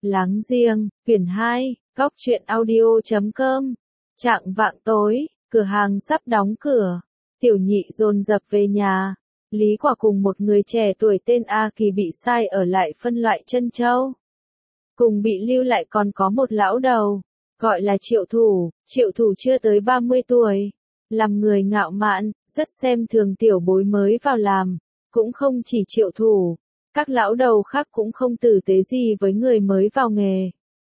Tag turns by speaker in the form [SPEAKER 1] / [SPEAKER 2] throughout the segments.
[SPEAKER 1] Láng giềng, quyển 2, góc truyện audio.com. Chạng vạng tối, cửa hàng sắp đóng cửa. Tiểu Nhị dồn dập về nhà. Lý Quả cùng một người trẻ tuổi tên A Kỳ bị sai ở lại phân loại trân châu. Cùng bị lưu lại còn có một lão đầu, gọi là Triệu Thủ. Triệu Thủ chưa tới 30 tuổi. Làm người ngạo mạn, rất xem thường tiểu bối mới vào làm. Cũng không chỉ Triệu Thủ, các lão đầu khác cũng không tử tế gì với người mới vào nghề.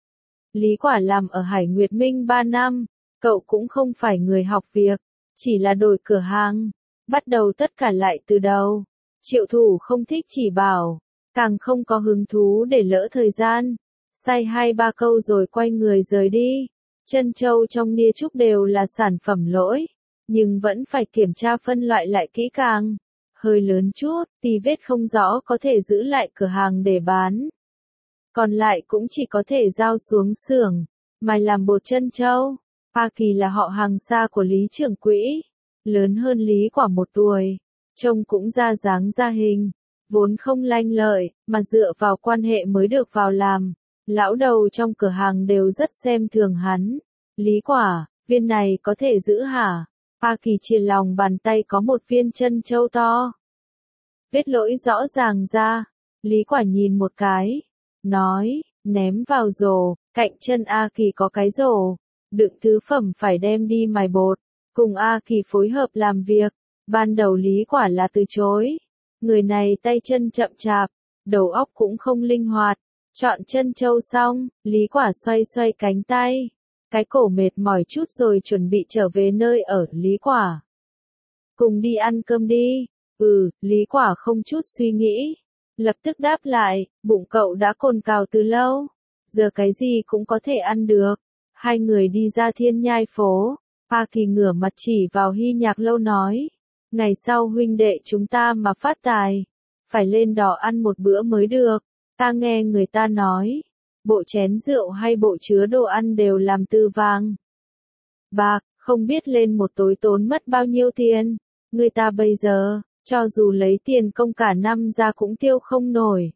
[SPEAKER 1] Lý Quả làm ở Hải Nguyệt Minh 3 năm, cậu cũng không phải người học việc, chỉ là đổi cửa hàng, bắt đầu tất cả lại từ đầu. Triệu Thủ không thích chỉ bảo, càng không có hứng thú để lỡ thời gian, sai 2-3 câu rồi quay người rời đi. Trân châu trong nia trúc đều là sản phẩm lỗi, nhưng vẫn phải kiểm tra phân loại lại kỹ càng. Hơi lớn chút, tì vết không rõ có thể giữ lại cửa hàng để bán. Còn lại cũng chỉ có thể giao xuống xưởng, mài làm bột trân châu. A Kỳ là họ hàng xa của Lý trưởng quỹ, lớn hơn Lý Quả 1 tuổi, trông cũng ra dáng ra hình, vốn không lanh lợi, mà dựa vào quan hệ mới được vào làm. Lão đầu trong cửa hàng đều rất xem thường hắn. Lý Quả, viên này có thể giữ hả? A Kỳ chia lòng bàn tay có một viên trân châu to. Vết lỗi rõ ràng ra. Lý Quả nhìn một cái, nói, ném vào rổ. Cạnh chân A Kỳ có cái rổ, đựng thứ phẩm phải đem đi mài bột. Cùng A Kỳ phối hợp làm việc. Ban đầu Lý Quả là từ chối. Người này tay chân chậm chạp, đầu óc cũng không linh hoạt. Chọn trân châu xong, Lý Quả xoay xoay cánh tay. Cái cổ mệt mỏi chút rồi chuẩn bị trở về nơi ở. Lý Quả, cùng đi ăn cơm đi. Lý Quả không chút suy nghĩ, lập tức đáp lại, bụng cậu đã cồn cào từ lâu, giờ cái gì cũng có thể ăn được. Hai người đi ra Thiên Nhai phố. A Kỳ ngửa mặt chỉ vào Hy Nhạc Lâu nói, ngày sau huynh đệ chúng ta mà phát tài, phải lên đò ăn một bữa mới được. Ta nghe người ta nói, bộ chén rượu hay bộ chứa đồ ăn đều làm từ vàng bạc, không biết lên một tối tốn mất bao nhiêu tiền. Người ta bây giờ, cho dù lấy tiền công cả năm ra cũng tiêu không nổi.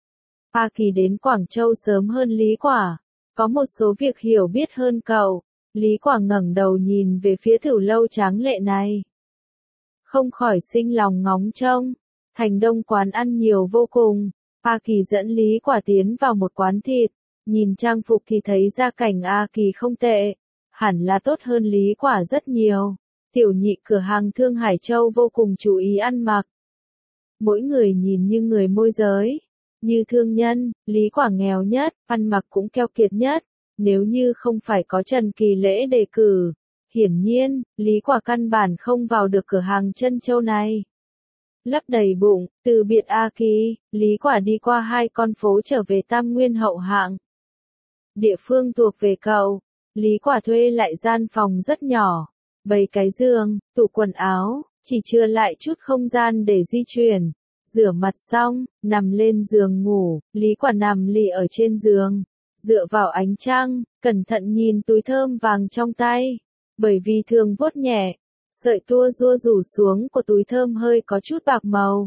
[SPEAKER 1] A Kỳ đến Quảng Châu sớm hơn Lý Quả, có một số việc hiểu biết hơn cậu. Lý Quả ngẩng đầu nhìn về phía tiểu lâu tráng lệ này, không khỏi sinh lòng ngóng trông. Thành Đông quán ăn nhiều vô cùng. A Kỳ dẫn Lý Quả tiến vào một quán thịt, nhìn trang phục thì thấy gia cảnh A Kỳ không tệ, hẳn là tốt hơn Lý Quả rất nhiều. Tiểu Nhị cửa hàng Thương Hải Châu vô cùng chú ý ăn mặc. Mỗi người nhìn như người môi giới, như thương nhân. Lý Quả nghèo nhất, ăn mặc cũng keo kiệt nhất. Nếu như không phải có Trần Kỳ Lễ đề cử, hiển nhiên, Lý Quả căn bản không vào được cửa hàng trân châu này. Lấp đầy bụng, từ biệt A Kỳ, Lý Quả đi qua 2 con phố trở về Tam Nguyên hậu hạng. Địa phương thuộc về cậu. Lý Quả thuê lại gian phòng rất nhỏ, bày cái giường, tủ quần áo, chỉ chừa lại chút không gian để di chuyển. Rửa mặt xong, nằm lên giường ngủ. Lý Quả nằm lì ở trên giường, dựa vào ánh trăng, cẩn thận nhìn túi thơm vàng trong tay. Bởi vì thường vuốt nhẹ, sợi tua rua rủ xuống của túi thơm hơi có chút bạc màu.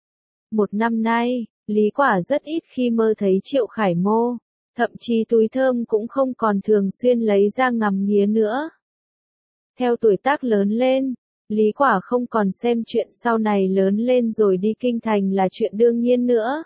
[SPEAKER 1] 1 năm nay, Lý Quả rất ít khi mơ thấy Triệu Khải Mô, thậm chí túi thơm cũng không còn thường xuyên lấy ra ngắm nghía nữa. Theo tuổi tác lớn lên, Lý Quả không còn xem chuyện sau này lớn lên rồi đi kinh thành là chuyện đương nhiên nữa.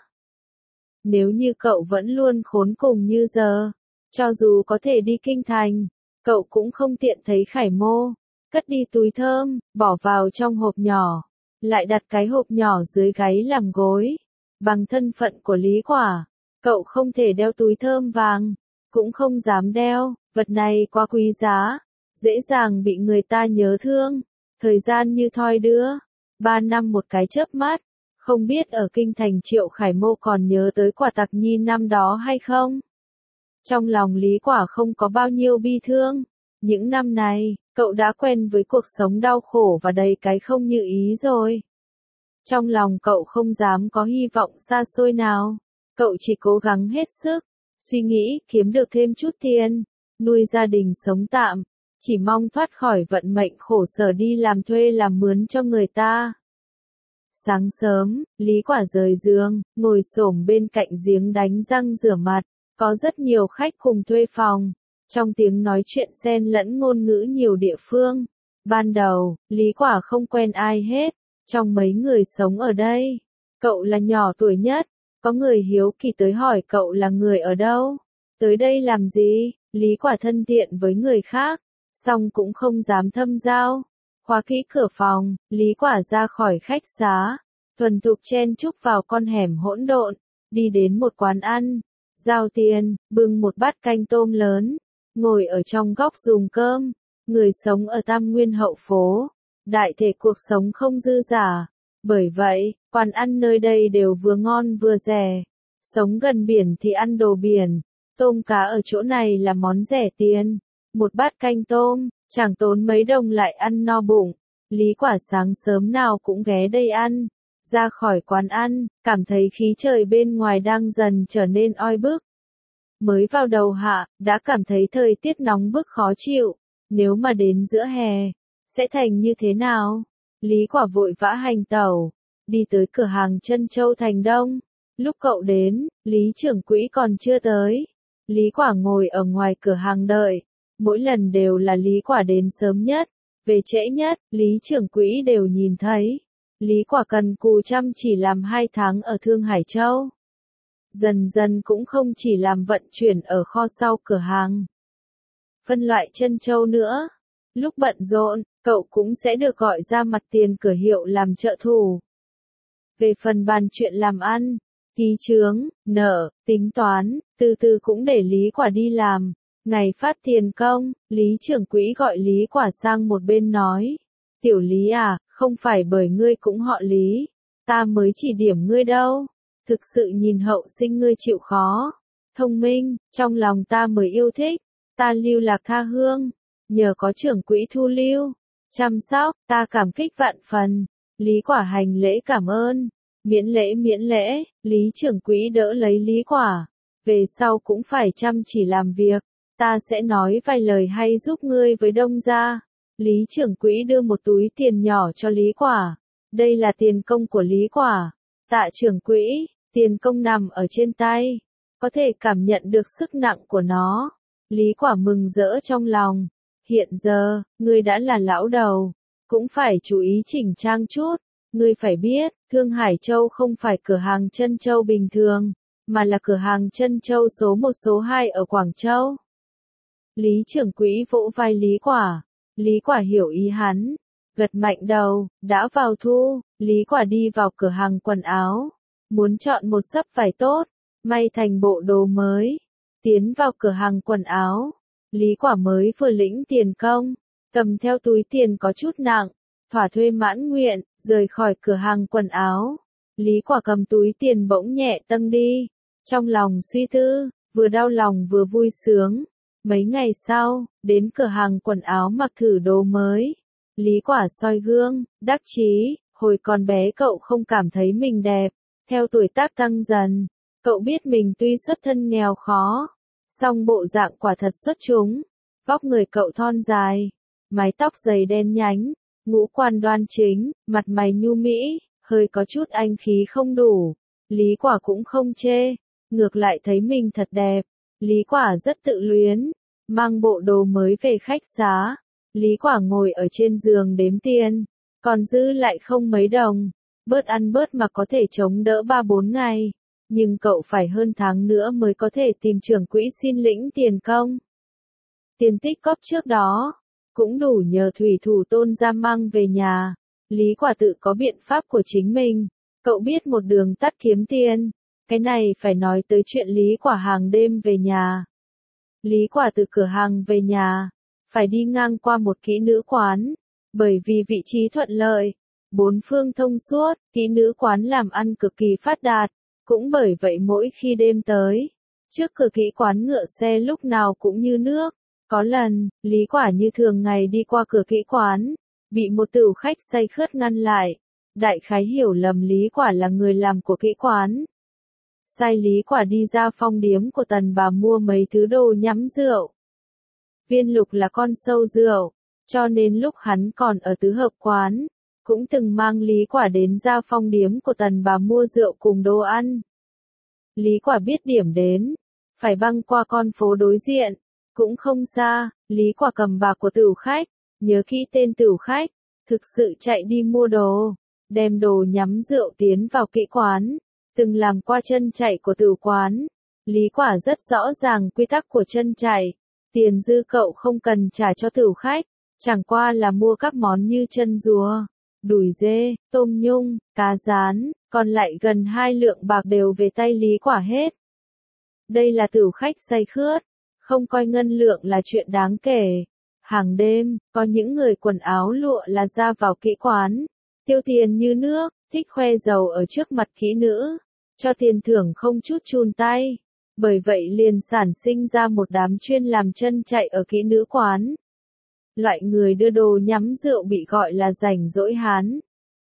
[SPEAKER 1] Nếu như cậu vẫn luôn khốn cùng như giờ, cho dù có thể đi kinh thành, cậu cũng không tiện thấy Khải Mô. Cất đi túi thơm, bỏ vào trong hộp nhỏ, lại đặt cái hộp nhỏ dưới gáy làm gối. Bằng thân phận của Lý Quả, cậu không thể đeo túi thơm vàng, cũng không dám đeo, vật này quá quý giá, dễ dàng bị người ta nhớ thương. Thời gian như thoi đưa, 3 năm một cái chớp mắt, không biết ở kinh thành Triệu Khải Mô còn nhớ tới Quả Tặc Nhi năm đó hay không? Trong lòng Lý Quả không có bao nhiêu bi thương. Những năm này, cậu đã quen với cuộc sống đau khổ và đầy cái không như ý rồi. Trong lòng cậu không dám có hy vọng xa xôi nào. Cậu chỉ cố gắng hết sức, suy nghĩ kiếm được thêm chút tiền, nuôi gia đình sống tạm, chỉ mong thoát khỏi vận mệnh khổ sở đi làm thuê làm mướn cho người ta. Sáng sớm, Lý Quả rời giường, ngồi xổm bên cạnh giếng đánh răng rửa mặt. Có rất nhiều khách cùng thuê phòng. Trong tiếng nói chuyện xen lẫn ngôn ngữ nhiều địa phương. Ban đầu, Lý Quả không quen ai hết. Trong mấy người sống ở đây, cậu là nhỏ tuổi nhất. Có người hiếu kỳ tới hỏi cậu là người ở đâu. Tới đây làm gì? Lý Quả thân thiện với người khác, song cũng không dám thâm giao. Khóa kỹ cửa phòng, Lý Quả ra khỏi khách xá, thuần thục chen chúc vào con hẻm hỗn độn, đi đến một quán ăn, giao tiền, bưng một bát canh tôm lớn, ngồi ở trong góc dùng cơm. Người sống ở Tam Nguyên hậu phố, đại thể cuộc sống không dư giả. Bởi vậy, quán ăn nơi đây đều vừa ngon vừa rẻ. Sống gần biển thì ăn đồ biển. Tôm cá ở chỗ này là món rẻ tiền. Một bát canh tôm, chẳng tốn mấy đồng lại ăn no bụng. Lý Quả sáng sớm nào cũng ghé đây ăn. Ra khỏi quán ăn, cảm thấy khí trời bên ngoài đang dần trở nên oi bức. Mới vào đầu hạ, đã cảm thấy thời tiết nóng bức khó chịu. Nếu mà đến giữa hè, sẽ thành như thế nào? Lý Quả vội vã hành tẩu, đi tới cửa hàng Trân Châu Thành Đông. Lúc cậu đến, Lý trưởng quỹ còn chưa tới. Lý Quả ngồi ở ngoài cửa hàng đợi. Mỗi lần đều là Lý Quả đến sớm nhất, về trễ nhất, Lý trưởng quỹ đều nhìn thấy. Lý Quả cần cù chăm chỉ làm 2 tháng ở Thương Hải Châu. Dần dần cũng không chỉ làm vận chuyển ở kho sau cửa hàng, phân loại trân châu nữa. Lúc bận rộn, cậu cũng sẽ được gọi ra mặt tiền cửa hiệu làm trợ thủ. Về phần bàn chuyện làm ăn, ký chướng, nợ, tính toán, từ từ cũng để Lý Quả đi làm. Ngày phát tiền công, Lý trưởng quỹ gọi Lý Quả sang một bên nói. Tiểu Lý à, không phải bởi ngươi cũng họ Lý, ta mới chỉ điểm ngươi đâu. Thực sự nhìn hậu sinh ngươi chịu khó, thông minh, trong lòng ta mới yêu thích. Ta lưu lạc tha hương, nhờ có trưởng quỹ thu lưu, chăm sóc, ta cảm kích vạn phần. Lý Quả hành lễ cảm ơn. Miễn lễ, Lý trưởng quỹ đỡ lấy Lý Quả. Về sau cũng phải chăm chỉ làm việc, ta sẽ nói vài lời hay giúp ngươi với Đông gia. Lý trưởng quỹ đưa một túi tiền nhỏ cho Lý Quả. Đây là tiền công của Lý Quả. Tạ trưởng quỹ, tiền công nằm ở trên tay, có thể cảm nhận được sức nặng của nó. Lý Quả mừng rỡ trong lòng. Hiện giờ, ngươi đã là lão đầu, cũng phải chú ý chỉnh trang chút. Ngươi phải biết, Thương Hải Châu không phải cửa hàng Trân Châu bình thường, mà là cửa hàng Trân Châu số 1 số 2 ở Quảng Châu. Lý trưởng quỹ vỗ vai Lý Quả. Lý Quả hiểu ý hắn, gật mạnh đầu. Đã vào thu, Lý Quả đi vào cửa hàng quần áo, muốn chọn một xấp vải tốt, may thành bộ đồ mới. Tiến vào cửa hàng quần áo, Lý Quả mới vừa lĩnh tiền công, cầm theo túi tiền có chút nặng, thỏa thuê mãn nguyện, rời khỏi cửa hàng quần áo. Lý Quả cầm túi tiền bỗng nhẹ tâng đi, trong lòng suy tư, vừa đau lòng vừa vui sướng. Mấy ngày sau, đến cửa hàng quần áo mặc thử đồ mới. Lý Quả soi gương, đắc chí, hồi còn bé cậu không cảm thấy mình đẹp. Theo tuổi tác tăng dần, cậu biết mình tuy xuất thân nghèo khó, song bộ dạng quả thật xuất chúng. Vóc người cậu thon dài, mái tóc dày đen nhánh, ngũ quan đoan chính, mặt mày nhu mỹ, hơi có chút anh khí không đủ. Lý Quả cũng không chê, ngược lại thấy mình thật đẹp. Lý Quả rất tự luyến, mang bộ đồ mới về khách xá. Lý Quả ngồi ở trên giường đếm tiền, còn dư lại không mấy đồng. Bớt ăn bớt mặc có thể chống đỡ 3-4 ngày, nhưng cậu phải hơn tháng nữa mới có thể tìm trưởng quỹ xin lĩnh tiền công. Tiền tích cóp trước đó, cũng đủ nhờ thủy thủ Tôn gia mang về nhà. Lý Quả tự có biện pháp của chính mình, cậu biết một đường tắt kiếm tiền. Cái này phải nói tới chuyện Lý Quả hàng đêm về nhà. Lý Quả từ cửa hàng về nhà, phải đi ngang qua một kỹ nữ quán, bởi vì vị trí thuận lợi, bốn phương thông suốt, kỹ nữ quán làm ăn cực kỳ phát đạt. Cũng bởi vậy mỗi khi đêm tới, trước cửa kỹ quán ngựa xe lúc nào cũng như nước. Có lần, Lý Quả như thường ngày đi qua cửa kỹ quán, bị một tửu khách say khướt ngăn lại. Đại khái hiểu lầm Lý Quả là người làm của kỹ quán. Sai Lý Quả đi ra phong điếm của Tần bà mua mấy thứ đồ nhắm rượu. Viên Lục là con sâu rượu, cho nên lúc hắn còn ở tứ hợp quán, cũng từng mang Lý Quả đến ra phong điếm của Tần bà mua rượu cùng đồ ăn. Lý Quả biết điểm đến, phải băng qua con phố đối diện, cũng không xa, Lý Quả cầm bạc của tửu khách, nhớ kỹ tên tửu khách, thực sự chạy đi mua đồ, đem đồ nhắm rượu tiến vào kỹ quán, từng làm qua chân chạy của tửu quán. Lý Quả rất rõ ràng quy tắc của chân chạy, tiền dư cậu không cần trả cho tửu khách, chẳng qua là mua các món như chân rùa, đùi dê, tôm nhung, cá rán, còn lại gần 2 lượng bạc đều về tay Lý Quả hết. Đây là tửu khách say khướt, không coi ngân lượng là chuyện đáng kể. Hàng đêm, có những người quần áo lụa là ra vào kỹ quán, tiêu tiền như nước, thích khoe giàu ở trước mặt kỹ nữ, cho tiền thưởng không chút chùn tay. Bởi vậy liền sản sinh ra một đám chuyên làm chân chạy ở kỹ nữ quán. Loại người đưa đồ nhắm rượu bị gọi là rảnh rỗi hán.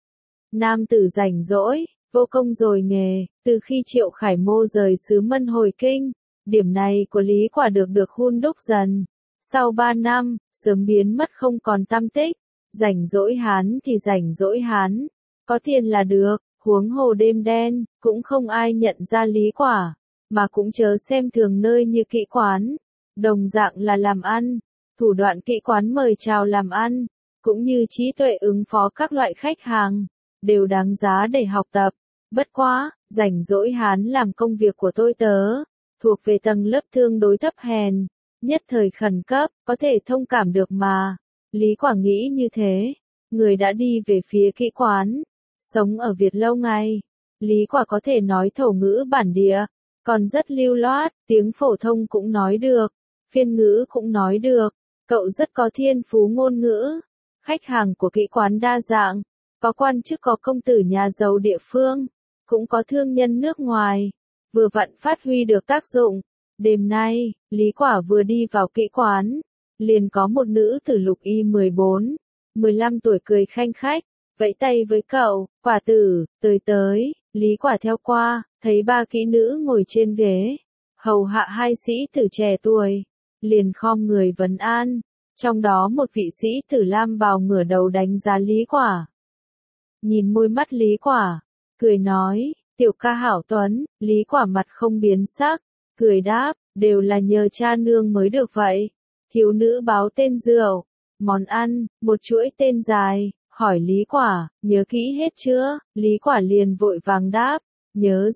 [SPEAKER 1] Nam tử rảnh rỗi, vô công rồi nghề, từ khi Triệu Khải Mô rời xứ Mân hồi kinh, điểm này của Lý Quả được hun đúc dần. Sau 3 năm, sớm biến mất không còn tăm tích, rảnh rỗi hán thì rảnh rỗi hán, có tiền là được, huống hồ đêm đen, cũng không ai nhận ra Lý Quả, mà cũng chớ xem thường nơi như kỹ quán, đồng dạng là làm ăn, thủ đoạn kỹ quán mời chào làm ăn, cũng như trí tuệ ứng phó các loại khách hàng, đều đáng giá để học tập. Bất quá, rảnh rỗi hán làm công việc của tôi tớ, thuộc về tầng lớp tương đối thấp hèn, nhất thời khẩn cấp, có thể thông cảm được mà. Lý Quả nghĩ như thế, người đã đi về phía kỹ quán, sống ở Việt lâu ngày, Lý Quả có thể nói thổ ngữ bản địa, còn rất lưu loát, tiếng phổ thông cũng nói được, phiên ngữ cũng nói được, cậu rất có thiên phú ngôn ngữ. Khách hàng của kỹ quán đa dạng, có quan chức có công tử nhà giàu địa phương, cũng có thương nhân nước ngoài, vừa vặn phát huy được tác dụng. Đêm nay, Lý Quả vừa đi vào kỹ quán, liền có một nữ tử lục y 14, 15 tuổi cười khanh khách, vẫy tay với cậu, Quả tử, tới, Lý Quả theo qua, thấy 3 kỹ nữ ngồi trên ghế, hầu hạ 2 sĩ tử trẻ tuổi, liền khom người vấn an, trong đó một vị sĩ tử lam bào ngửa đầu đánh giá Lý Quả. Nhìn môi mắt Lý Quả, cười nói, tiểu ca hảo tuấn, Lý Quả mặt không biến sắc, cười đáp, đều là nhờ cha nương mới được vậy. Thiếu nữ báo tên rượu, món ăn, một chuỗi tên dài, hỏi Lý Quả, nhớ kỹ hết chưa? Lý Quả liền vội vàng đáp, nhớ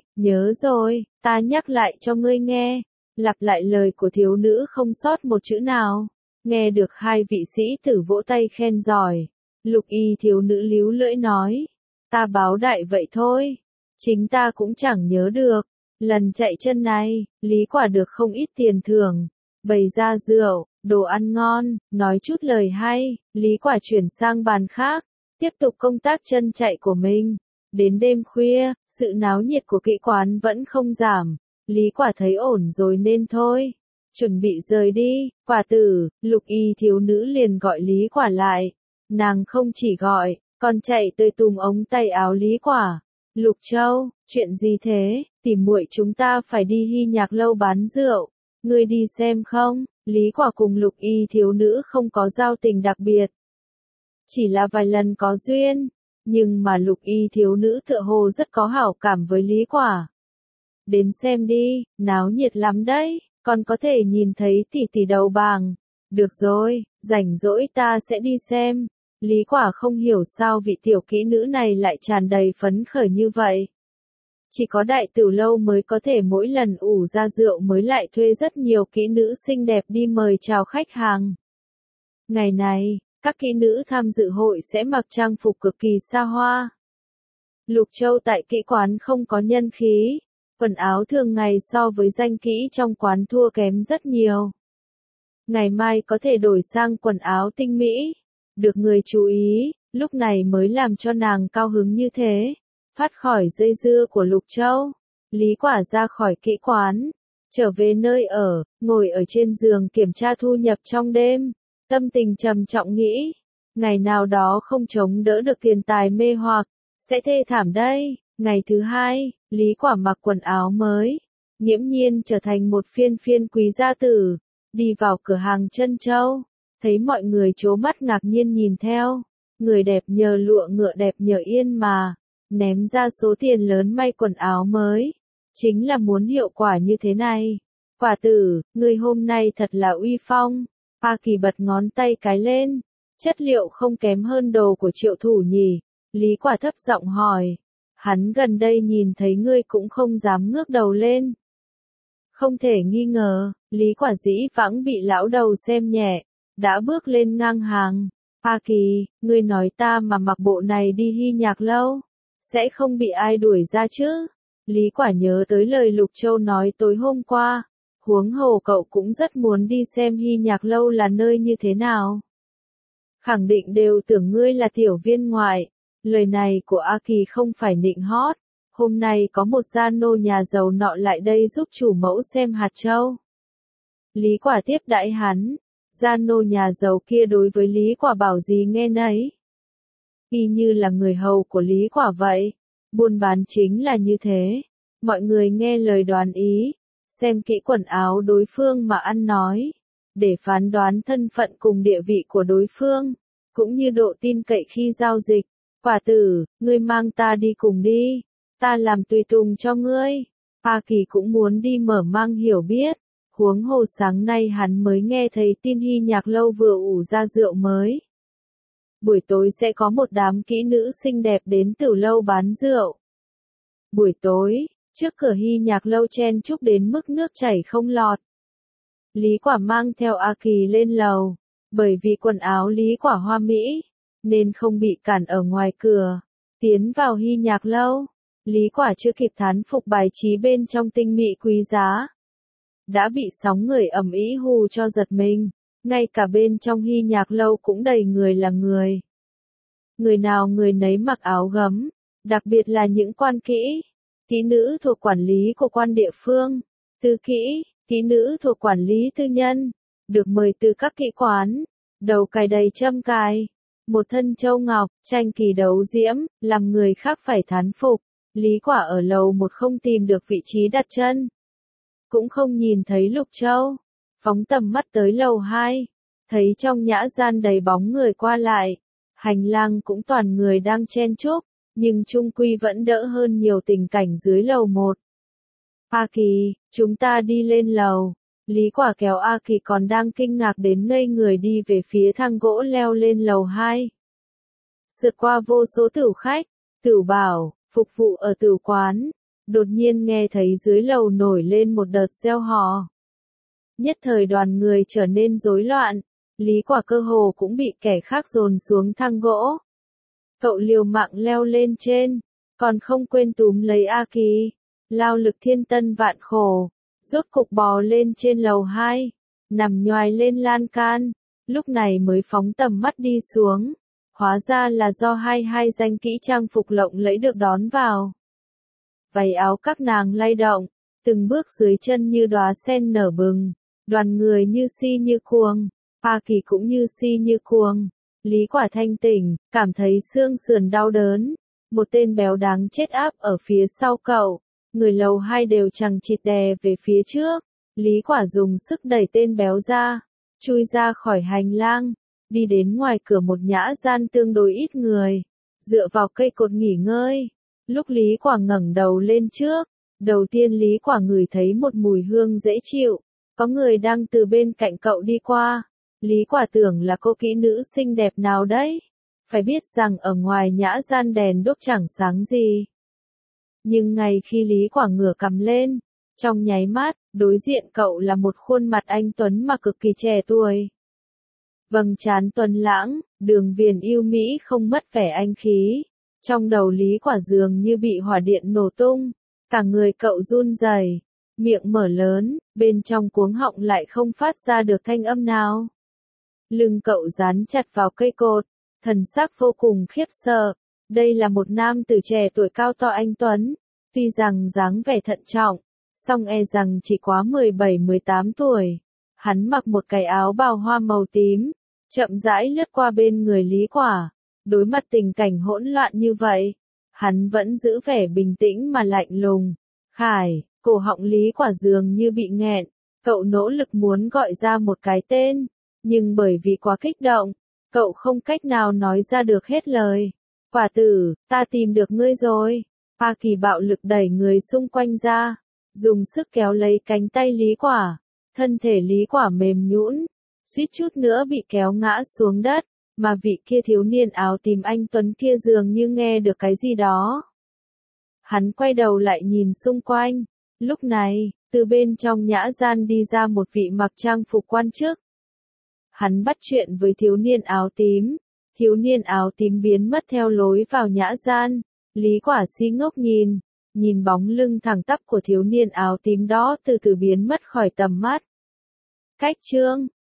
[SPEAKER 1] rồi, ta nhắc lại cho ngươi nghe. Lặp lại lời của thiếu nữ không sót một chữ nào. Nghe được 2 vị sĩ tử vỗ tay khen giỏi. Lục y thiếu nữ líu lưỡi nói, ta báo đại vậy thôi, chính ta cũng chẳng nhớ được. Lần chạy chân này, Lý Quả được không ít tiền thưởng, bày ra rượu, đồ ăn ngon, nói chút lời hay, Lý Quả chuyển sang bàn khác, tiếp tục công tác chân chạy của mình. Đến đêm khuya, sự náo nhiệt của kỹ quán vẫn không giảm, Lý Quả thấy ổn rồi nên thôi, chuẩn bị rời đi. Quả tử, lục y thiếu nữ liền gọi Lý Quả lại, nàng không chỉ gọi, còn chạy tới túm ống tay áo Lý Quả. Lục Châu, chuyện gì thế? Tỉ muội chúng ta phải đi Hy Nhạc lâu bán rượu, ngươi đi xem không? Lý Quả cùng lục y thiếu nữ không có giao tình đặc biệt, chỉ là vài lần có duyên, nhưng mà lục y thiếu nữ tựa hồ rất có hảo cảm với Lý Quả. Đến xem đi, náo nhiệt lắm đấy, còn có thể nhìn thấy tỷ tỷ đầu bảng. Được rồi, rảnh rỗi ta sẽ đi xem. Lý Quả không hiểu sao vị tiểu kỹ nữ này lại tràn đầy phấn khởi như vậy. Chỉ có đại tử lâu mới có thể mỗi lần ủ ra rượu mới lại thuê rất nhiều kỹ nữ xinh đẹp đi mời chào khách hàng. Ngày này, các kỹ nữ tham dự hội sẽ mặc trang phục cực kỳ xa hoa. Lục Châu tại kỹ quán không có nhân khí, quần áo thường ngày so với danh kỹ trong quán thua kém rất nhiều. Ngày mai có thể đổi sang quần áo tinh mỹ. Được người chú ý, lúc này mới làm cho nàng cao hứng như thế. Thoát khỏi dây dưa của Lục Châu, Lý Quả ra khỏi kỹ quán, trở về nơi ở, ngồi ở trên giường kiểm tra thu nhập trong đêm, tâm tình trầm trọng nghĩ, ngày nào đó không chống đỡ được tiền tài mê hoặc, sẽ thê thảm đây. Ngày thứ 2, Lý Quả mặc quần áo mới, nghiễm nhiên trở thành một phiên quý gia tử, đi vào cửa hàng Trân Châu. Thấy mọi người trố mắt ngạc nhiên nhìn theo, người đẹp nhờ lụa ngựa đẹp nhờ yên mà, ném ra số tiền lớn may quần áo mới, chính là muốn hiệu quả như thế này. Quả tử, ngươi hôm nay thật là uy phong. A Kỳ bật ngón tay cái lên. Chất liệu không kém hơn đồ của Triệu Thủ nhỉ? Lý Quả thấp giọng hỏi. Hắn gần đây nhìn thấy ngươi cũng không dám ngước đầu lên. Không thể nghi ngờ, Lý Quả dĩ vãng bị lão đầu xem nhẹ, đã bước lên ngang hàng. A Kỳ, ngươi nói ta mà mặc bộ này đi Hy Nhạc Lâu, sẽ không bị ai đuổi ra chứ? Lý Quả nhớ tới lời Lục Châu nói tối hôm qua, huống hồ cậu cũng rất muốn đi xem Hy Nhạc Lâu là nơi như thế nào. Khẳng định đều tưởng ngươi là tiểu viên ngoại. Lời này của A Kỳ không phải nịnh hót. Hôm nay có một gia nô nhà giàu nọ lại đây giúp chủ mẫu xem hạt châu. Lý Quả tiếp đãi hắn. Gia nô nhà giàu kia đối với Lý Quả bảo gì nghe nấy. Y như là người hầu của Lý Quả vậy. Buôn bán chính là như thế. Mọi người nghe lời đoán ý. Xem kỹ quần áo đối phương mà ăn nói. Để phán đoán thân phận cùng địa vị của đối phương. Cũng như độ tin cậy khi giao dịch. Quả tử, ngươi mang ta đi cùng đi. Ta làm tùy tùng cho ngươi. A Kỳ cũng muốn đi mở mang hiểu biết. Huống hồ sáng nay hắn mới nghe thấy tin Hy Nhạc Lâu vừa ủ ra rượu mới. Buổi tối sẽ có một đám kỹ nữ xinh đẹp đến Tử Lâu bán rượu. Buổi tối, trước cửa Hy Nhạc Lâu chen chúc đến mức nước chảy không lọt. Lý Quả mang theo A Kỳ lên lầu. Bởi vì quần áo Lý Quả hoa mỹ, nên không bị cản ở ngoài cửa. Tiến vào Hy Nhạc Lâu, Lý Quả chưa kịp thán phục bài trí bên trong tinh mỹ quý giá. Đã bị sóng người ầm ĩ hù cho giật mình, ngay cả bên trong Hy Nhạc Lâu cũng đầy người là người. Người nào người nấy mặc áo gấm, đặc biệt là những quan kỹ, kỹ nữ thuộc quản lý của quan địa phương, tư kỹ, kỹ nữ thuộc quản lý tư nhân, được mời từ các kỹ quán, đầu cài đầy châm cài. Một thân châu ngọc, tranh kỳ đấu diễm, làm người khác phải thán phục. Lý Quả ở lầu một không tìm được vị trí đặt chân. Cũng không nhìn thấy Lục Châu. Phóng tầm mắt tới lầu 2. Thấy trong nhã gian đầy bóng người qua lại. Hành lang cũng toàn người đang chen chúc. Nhưng chung quy vẫn đỡ hơn nhiều tình cảnh dưới lầu 1. A Kỳ, chúng ta đi lên lầu. Lý Quả kéo A Kỳ còn đang kinh ngạc đến ngây người đi về phía thang gỗ leo lên lầu 2. Sượt qua vô số tửu khách, tửu bảo, phục vụ ở tửu quán, đột nhiên nghe thấy dưới lầu nổi lên một đợt reo hò. Nhất thời đoàn người trở nên rối loạn, Lý Quả cơ hồ cũng bị kẻ khác dồn xuống thang gỗ. Cậu liều mạng leo lên trên, còn không quên túm lấy A Kỳ, lao lực thiên tân vạn khổ, rốt cục bò lên trên lầu 2, nằm nhoài lên lan can, lúc này mới phóng tầm mắt đi xuống. Hóa ra là do hai danh kỹ trang phục lộng lẫy được đón vào. Váy áo các nàng lay động, từng bước dưới chân như đóa sen nở bừng, đoàn người như si như cuồng, A Kỳ cũng như si như cuồng. Lý Quả thanh tỉnh, cảm thấy xương sườn đau đớn, một tên béo đáng chết áp ở phía sau cậu, người lầu 2 đều chằng chịt đè về phía trước. Lý Quả dùng sức đẩy tên béo ra, chui ra khỏi hành lang. Đi đến ngoài cửa một nhã gian tương đối ít người, dựa vào cây cột nghỉ ngơi. Lúc Lý Quả ngẩng đầu lên trước, đầu tiên Lý Quả ngửi thấy một mùi hương dễ chịu, có người đang từ bên cạnh cậu đi qua. Lý Quả tưởng là cô kỹ nữ xinh đẹp nào đấy, phải biết rằng ở ngoài nhã gian đèn đuốc chẳng sáng gì. Nhưng ngay khi Lý Quả ngửa cằm lên, trong nháy mắt, đối diện cậu là một khuôn mặt anh tuấn mà cực kỳ trẻ tuổi. Vầng trán tuấn lãng, đường viền yêu mỹ không mất vẻ anh khí. Trong đầu Lý Quả dường như bị hỏa điện nổ tung, cả người cậu run rẩy, miệng mở lớn, bên trong cuống họng lại không phát ra được thanh âm nào. Lưng cậu dán chặt vào cây cột, thần sắc vô cùng khiếp sợ. Đây là một nam tử trẻ tuổi cao to anh tuấn, tuy rằng dáng vẻ thận trọng, song e rằng chỉ quá 17-18 tuổi. Hắn mặc một cái áo bào hoa màu tím, chậm rãi lướt qua bên người Lý Quả. Đối mặt tình cảnh hỗn loạn như vậy, hắn vẫn giữ vẻ bình tĩnh mà lạnh lùng. Khải, cổ họng Lý Quả dường như bị nghẹn, cậu nỗ lực muốn gọi ra một cái tên, nhưng bởi vì quá kích động, cậu không cách nào nói ra được hết lời. Quả tử, ta tìm được ngươi rồi. A Kỳ bạo lực đẩy người xung quanh ra, dùng sức kéo lấy cánh tay Lý Quả. Thân thể Lý Quả mềm nhũn, suýt chút nữa bị kéo ngã xuống đất, mà vị kia thiếu niên áo tím anh tuấn kia dường như nghe được cái gì đó. Hắn quay đầu lại nhìn xung quanh, lúc này, từ bên trong nhã gian đi ra một vị mặc trang phục quan chức. Hắn bắt chuyện với thiếu niên áo tím biến mất theo lối vào nhã gian, Lý Quả si ngốc nhìn bóng lưng thẳng tắp của thiếu niên áo tím đó từ từ biến mất khỏi tầm mắt. Cách chương